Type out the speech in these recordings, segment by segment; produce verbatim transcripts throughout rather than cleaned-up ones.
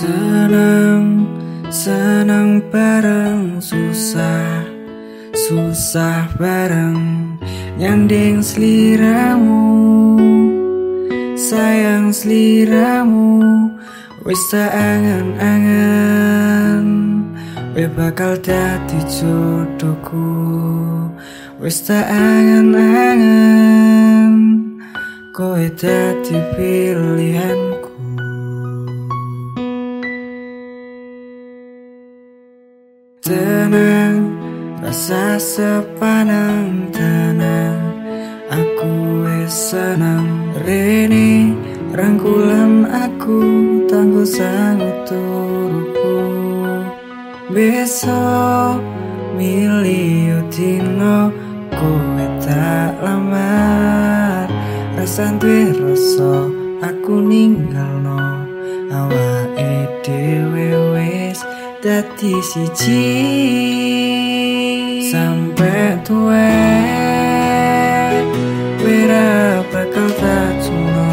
Senang, senang bareng, susah, susah bareng, nyanding sliramu, sayang sliramu, wis tak angen-angen, we bakal dadi jodohku, wis tak angen-angen, kowe dadi pilihanku. Tenang, rasa sepanang, tenang, aku wis senang. Rene rangkulan aku, tangguh sangut turuku. Besok milih dino, kowe tak lamar. Rasa duwe rasa, aku ninggalno awake dhewe wis dadi siji. Sampai tuwe wira bakal tak cuno,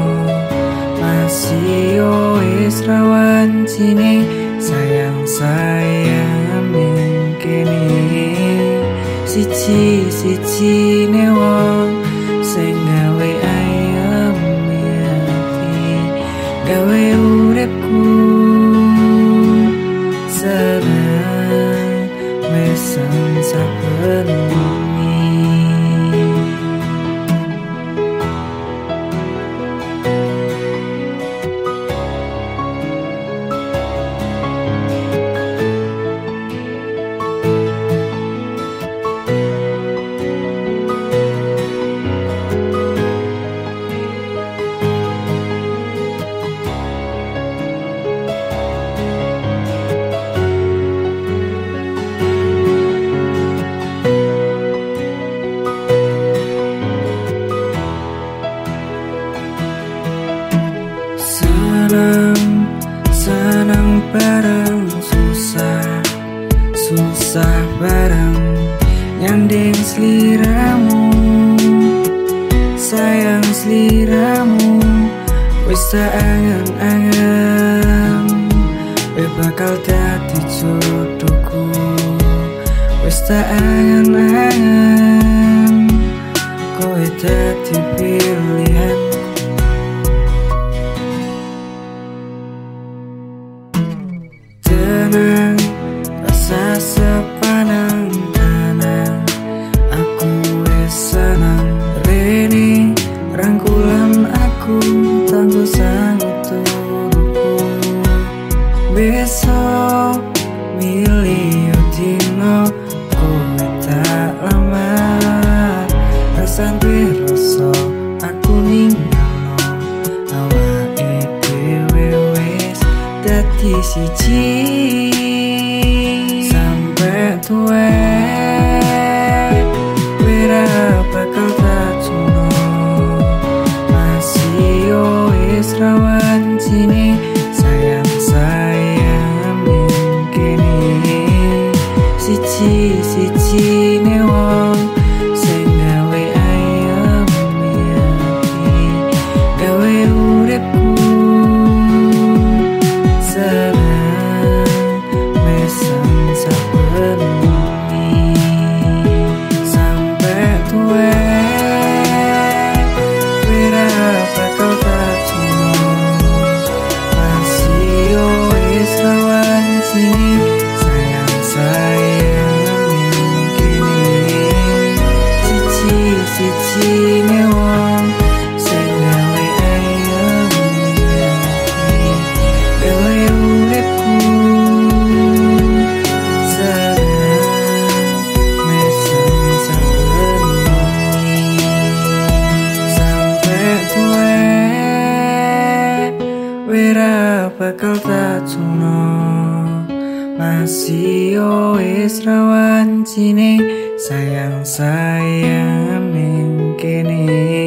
masih yo wis rawan sini. Sayang sayang mengkene siji siji ne wong sing gawe ayem ati, gawe uripku senang mesem saben wengi. Senang, senang bareng, susah, susah bareng, nyanding sliramu, sayang sliramu, wis tak angen-angen, we bakal dadi jodohku, wis tak angen-angen, kowe dadi pilihanku. Tenang, rasa sepanang, tenang, aku wis senang. Rene rangkulan aku, tangguh sangut turuku. Besok milih dino, kowe tak lamar. Rasa duwe rasa, aku ninggalno awake dhewe wis dadi siji. Sampai tuwe wira bakal tak cuno, masih yo wis rawan sini. Sayang sayang mengkene siji siji ne wong sing gawe ayem ati, gawe uripku senang mesem saben wengi. Sampai tuwe wira bakal tak cuno, masih yo wis rawan sini. Sayang sayang mengkene siji siji ne wong sing gawe ayem ati, gawe uripku senang mesem saben wengi. Sampai tuwe wira bakal tak cuno, masih yo wis rawan sini. Sayang sayang mengkene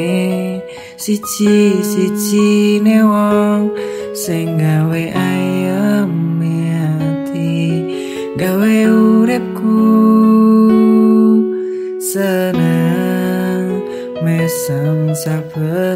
siji siji ne wong sing gawe ayem ati, gawe uripku senang mesem saben